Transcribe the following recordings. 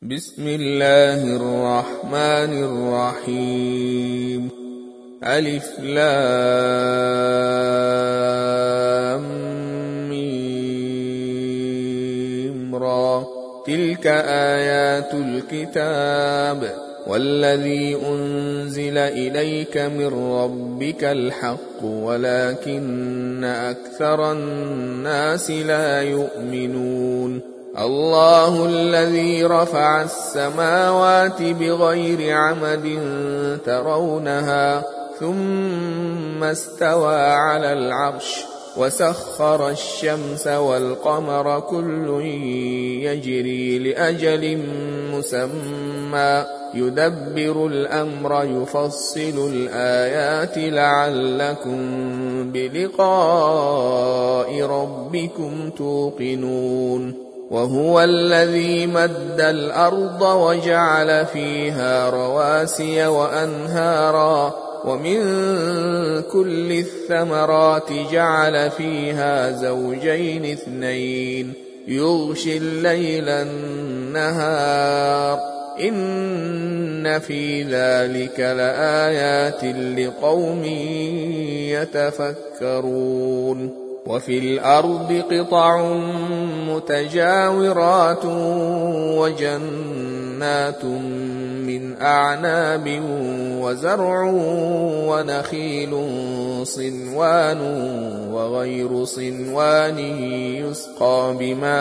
بسم الله الرحمن الرحيم. ألف لام ميم را. تلك آيات الكتاب والذي أنزل إليك من ربك الحق ولكن أكثر الناس لا يؤمنون. الله الذي رفع السماوات بغير عمد ترونها ثم استوى على العرش وسخر الشمس والقمر كل يجري لأجل مسمى يدبر الأمر يفصل الآيات لعلكم بلقاء ربكم توقنون. وهو الذي مد الأرض وجعل فيها رواسي وأنهارا ومن كل الثمرات جعل فيها زوجين اثنين يغشي الليل النهار إن في ذلك لآيات لقوم يتفكرون. وفي الأرض قطع متجاورات وجنات من أعناب وزرع ونخيل صنوان وغير صنوان يسقى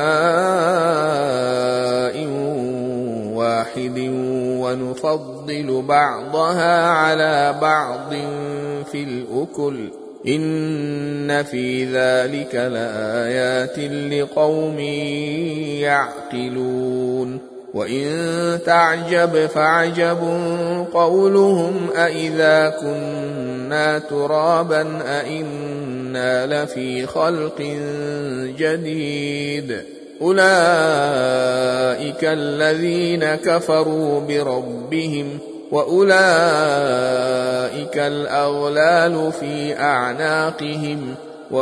بماء واحد ونفضل بعضها على بعض في الأكل إن في ذلك لآيات لقوم يعقلون. وإن تعجب فعجب قولهم أإذا كنا ترابا أإنا لفي خلق جديد أولئك الذين كفروا بربهم وأولئك الأغلال في أعناقهم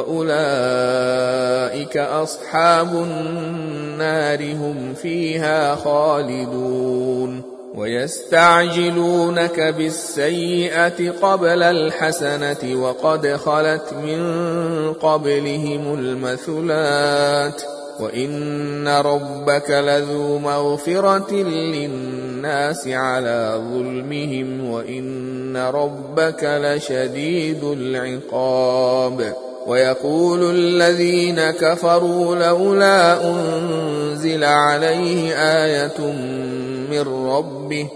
وأولئك أصحاب النار هم فيها خالدون. ويستعجلونك بالسيئة قبل الحسنة وقد خلت من قبلهم المثلات وإن ربك لذو مغفرة للناس على ظلمهم وإن ربك لشديد العقاب. ويقول الذين كفروا لولا أنزل عليه آية من ربه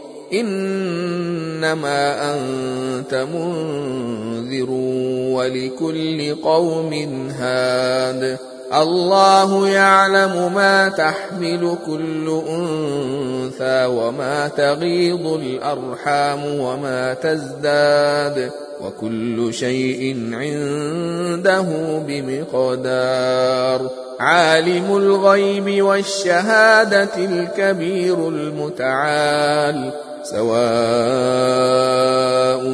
إنما أنت منذر ولكل قوم هاد. الله يعلم ما تحمل كل أنثى وما تغيض الأرحام وما تزداد وكل شيء عنده بمقدار. عالم الغيب والشهادة الكبير المتعال سواء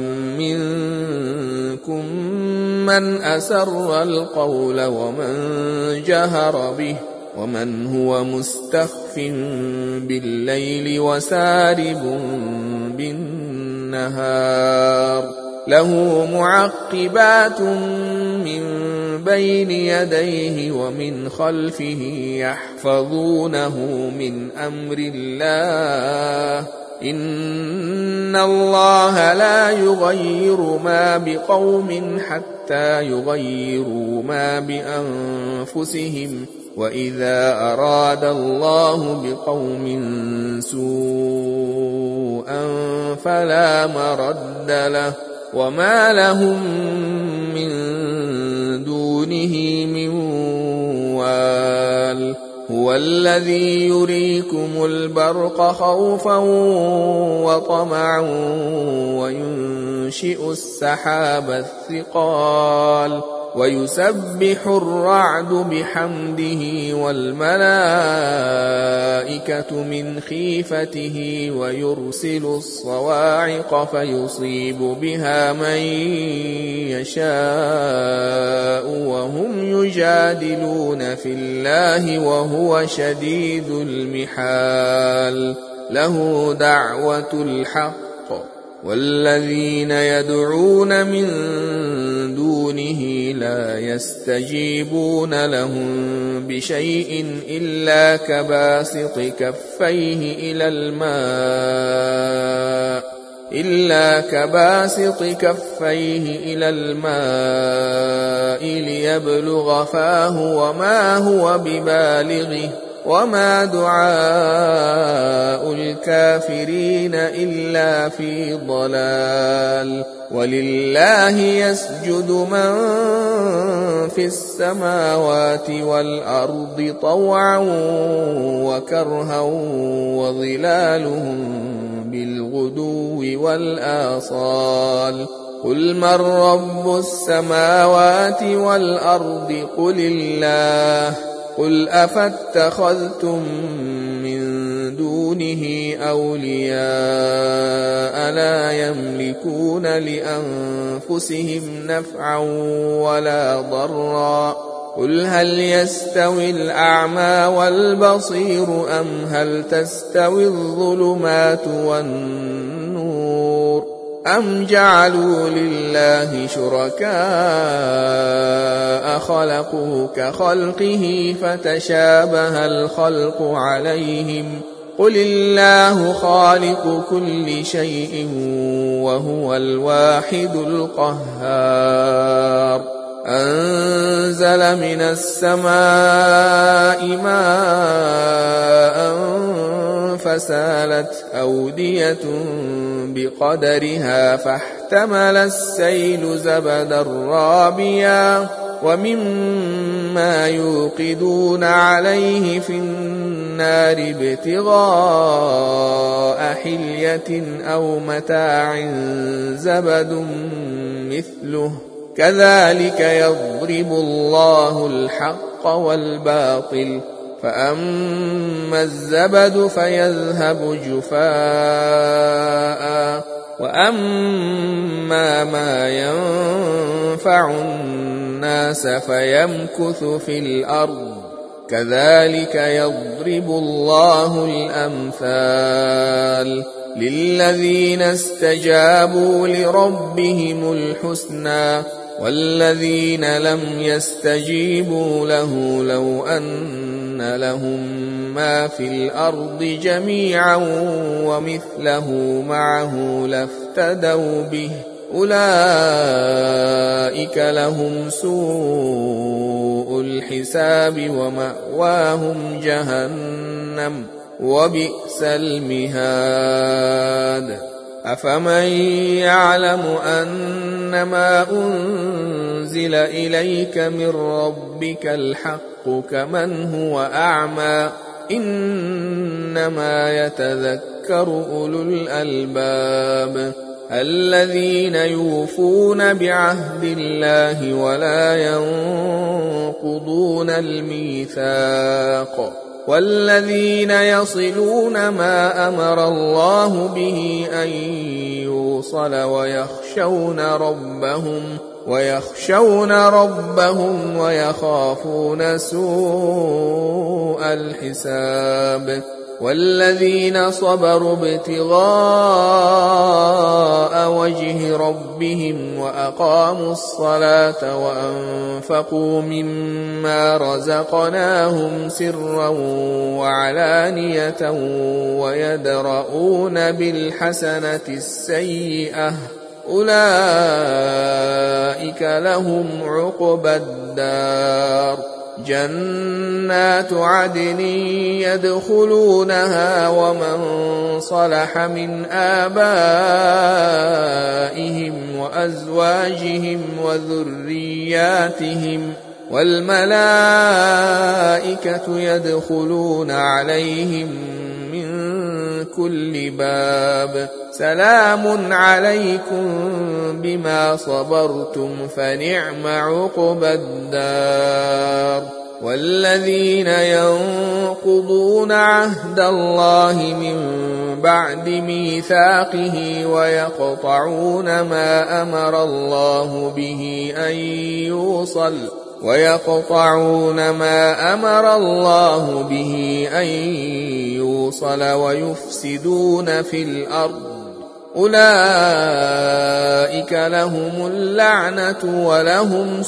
منكم من أسر القول ومن جهر به ومن هو مستخف بالليل وسارب بالنهار له معقبات من بين يديه ومن خلفه يحفظونه من أمر الله إن الله لا يغير ما بقوم حتى يغيروا ما بأنفسهم وإذا أراد الله بقوم سوءا فلا مرد له وما لهم من دونه من وال. هو الذي يريكم البرق خوفا وطمعا وينشئ السحاب الثقال ويسبح الرعد بحمده والملائكة من خيفته ويرسل الصواعق فيصيب بها من يشاء وهم يجادلون في الله وهو شديد المحال له دعوة الحق والذين يدعون من دونه لا يستجيبون لهم بشيء إلا كباسط كفيه إلى الماء ليبلغ فاه وما هو ببالغه وما دعاء الكافرين إلا في ضلال ولله يسجد من في السماوات والأرض طوعا وكرها وظلالهم بالغدو والآصال قل من رب السماوات والأرض قل الله قل أفاتخذتم من دونه أولياء لا يملكون لأنفسهم نفعا ولا ضرا قل هل يستوي الأعمى والبصير أم هل تستوي الظلمات والنور أم جعلوا لله شركاء خلقوا كخلقه فتشابه الخلق عليهم قل الله خالق كل شيء وهو الواحد القهار أنزل من السماء ماء فسالت أودية بقدرها فاحتمل السيل زبدا رابيا ومما يوقدون عليه في النار ابتغاء حلية أو متاع زبد مثله كذلك يضرب الله الحق والباطل فأما الزبد فيذهب جفاء وأما ما ينفع الناس فيمكث في الأرض كذلك يضرب الله الأمثال للذين استجابوا لربهم الحسنى والذين لم يستجيبوا له لو أن لهم ما في الأرض جميعا ومثله معه لافتدوا به أولئك لهم سوء الحساب ومأواهم جهنم وبئس المهاد أفمن يعلم أنما أنزل إليك من ربك الحق كمن هو أعمى إنما يتذكر أولو الألباب الذين يوفون بعهد الله ولا ينقضون الميثاق والذين يصلون ما أمر الله به أن يوصل ويخشون ربهم ويخافون سوء الحساب والذين صبروا ابتغاء وجه ربهم وأقاموا الصلاة وأنفقوا مما رزقناهم سرا وعلانية ويدرؤون بالحسنة السيئة أولئك لهم عقبى الدار جنات عدن يدخلونها ومن صلح من آبائهم وأزواجهم والملائكة يدخلون عليهم من كل باب سلام عليكم بما صبرتم فنعم عقبى الدار والذين ينقضون عهد الله من بعد ميثاقه ويقطعون ما أمر الله به أن يوصل ويفسدون في الأرض أولئك لهم اللعنة ولهم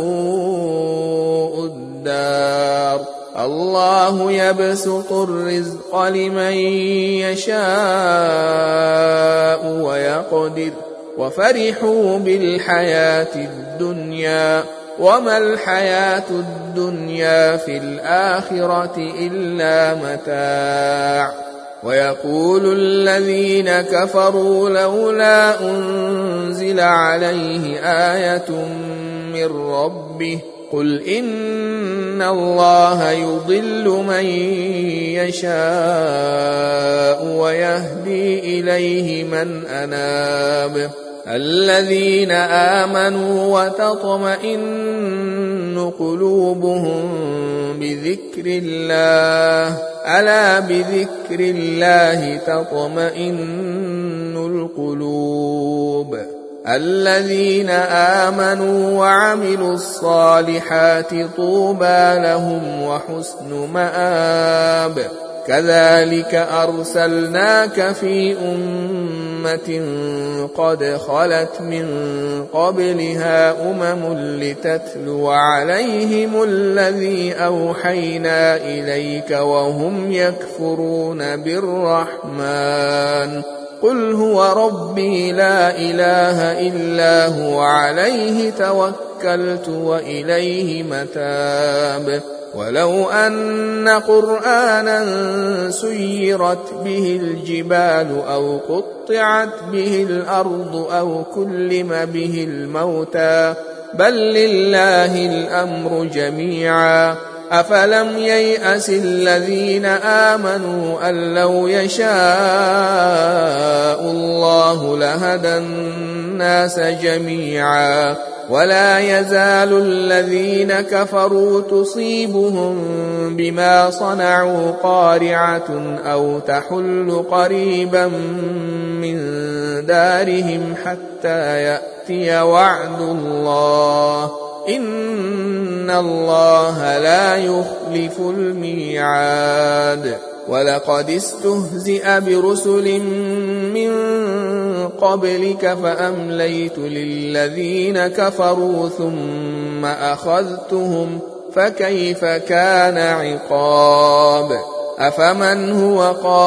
سوء الدار الله يبسط الرزق لمن يشاء ويقدر وفرحوا بالحياة الدنيا وما الحياة الدنيا في الآخرة إلا متاع ويقول الذين كفروا لولا أنزل عليه آية من ربه قل إن الله يضل من يشاء ويهدي إليه من أناب الذين آمنوا وتطمئن قلوبهم بذكر الله ألا بذكر الله تطمئن القلوب الذين آمنوا وعملوا الصالحات طوبى لهم وحسن مآب كذلك أرسلناك في أمة قد خلت من قبلها لتتلو عليهم الذي أوحينا إليك وهم يكفرون بالرحمن قل هو ربي لا إله إلا هو عليه توكلت وإليه متاب ولو أن قرآنا سيرت به الجبال أو قطعت به الأرض أو كلم به الموتى بل لله الأمر جميعا أفلم ييأس الذين آمنوا أن لو يشاء الله لهدى الناس جميعا ولا يزال الذين كفروا تصيبهم بما صنعوا قارعة أو تحل قريبا من دارهم حتى يأتي وعد الله إن الله لا يخلف الميعاد ولقد استهزئ برسل من قبلك فأمليت للذين كفروا ثم أخذتهم فكيف كان عقاب أفمن هو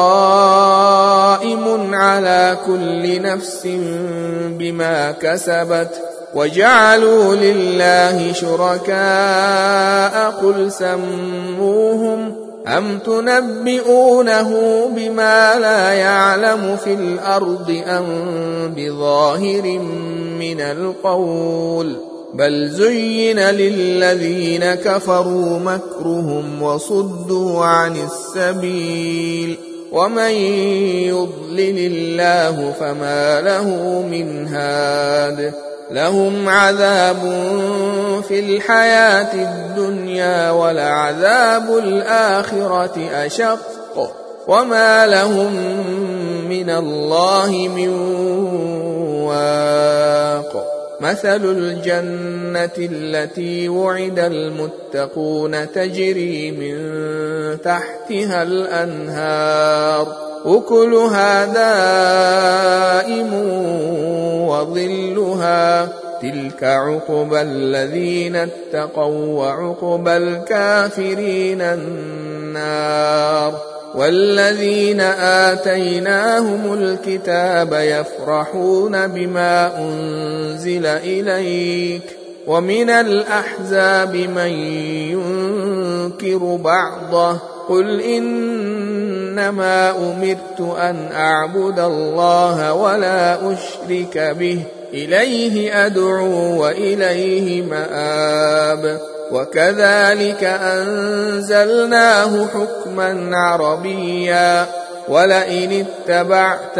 قائم على كل نفس بما كسبت وجعلوا لله شركاء قل سموهم أم تنبئونه بما لا يعلم في الأرض أم بظاهر من القول بل زين للذين كفروا مكرهم وصدوا عن السبيل ومن يضلل الله فما له من هاد لهم عذاب في الحياة الدنيا ولعذاب الآخرة أشق وما لهم من الله من واق مثل الجنة التي وعد المتقون تجري من تحتها الأنهار أكلها دائم وظلها تلك عقبى الذين اتقوا وعقبى الكافرين النار والذين آتيناهم الكتاب يفرحون بما أنزل إليك ومن الأحزاب من ينكر بعضه قل إنما أمرت أن أعبد الله ولا أشرك به إليه أدعو وإليه مآب وكذلك أنزلناه حكما عربيا ولئن اتبعت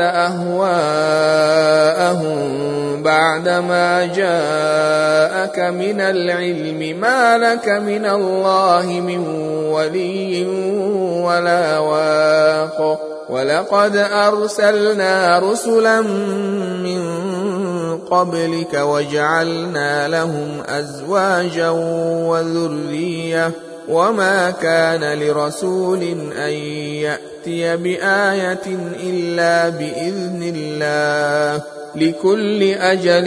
أهواءهم بعدما جاءك من العلم ما لك من الله من ولي ولا واق ولقد أرسلنا رسلا من قبلك وجعلنا لهم أزواجا وذرية وما كان لرسول أن يأتي بآية إلا بإذن الله لكل أجل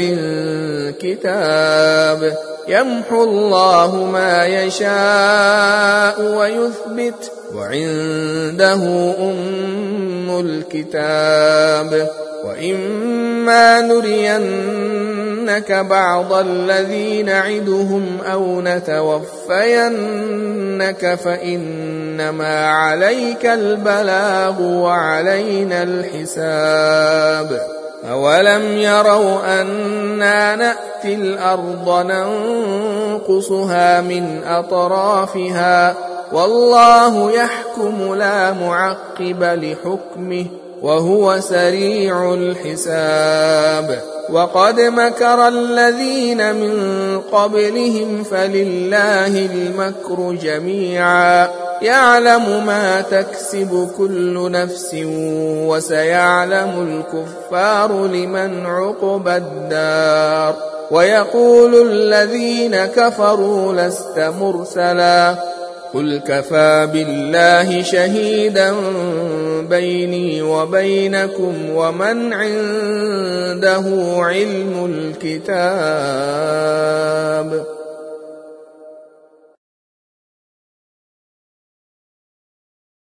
كتاب يمحو الله ما يشاء ويثبت وعنده أم الكتاب وإما نرينك بعض الذي نعدهم أو نتوفينك فإنما عليك البلاغ وعلينا الحساب أولم يروا أنا نأتي الأرض ننقصها من أطرافها والله يحكم لا معقب لحكمه وهو سريع الحساب وقد مكر الذين من قبلهم فلله المكر جميعا يعلم ما تكسب كل نفس وسيعلم الكفار لمن عقبى الدار ويقول الذين كفروا لست مرسلا قل كفى بالله شهيدا بيني وبينكم ومن عنده علم الكتاب